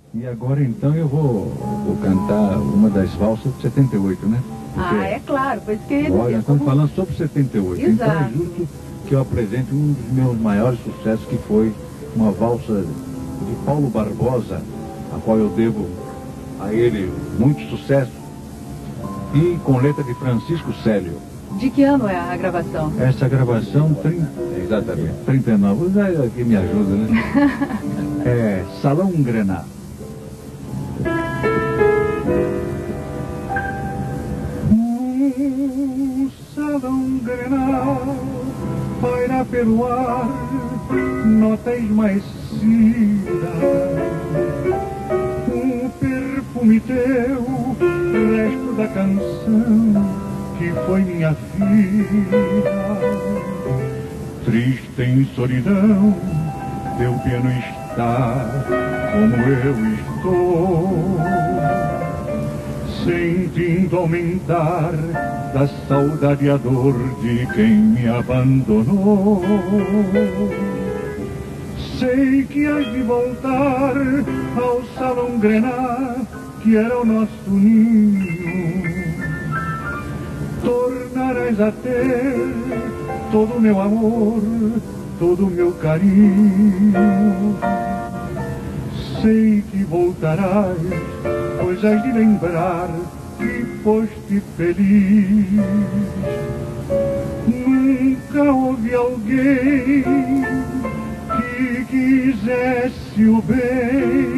E agora então eu vou cantar uma das valsas de 78, né? Porque, é claro, pois que... olha, estamos falando sobre 78. Exato. Então é justo que eu apresente um dos meus maiores sucessos, que foi uma valsa de Paulo Barbosa, a qual eu devo a ele muito sucesso, e com letra de Francisco Célio. De que ano é a gravação? Essa gravação, exatamente, 39. O Zé aqui me ajuda, né? É Salão Grená. O Salão Grená paira pelo ar, nota esmaecida. Um perfume teu, resto da canção que foi minha vida. Triste em solidão, teu piano está como eu estou, sentindo aumentar da saudade a dor de quem me abandonou. Sei que hás de voltar ao Salão Grená, que era o nosso ninho. Tornarás a ter todo o meu amor, todo o meu carinho. Sei que voltarás, pois has de lembrar que foste feliz. Nunca houve alguém que quisesse o bem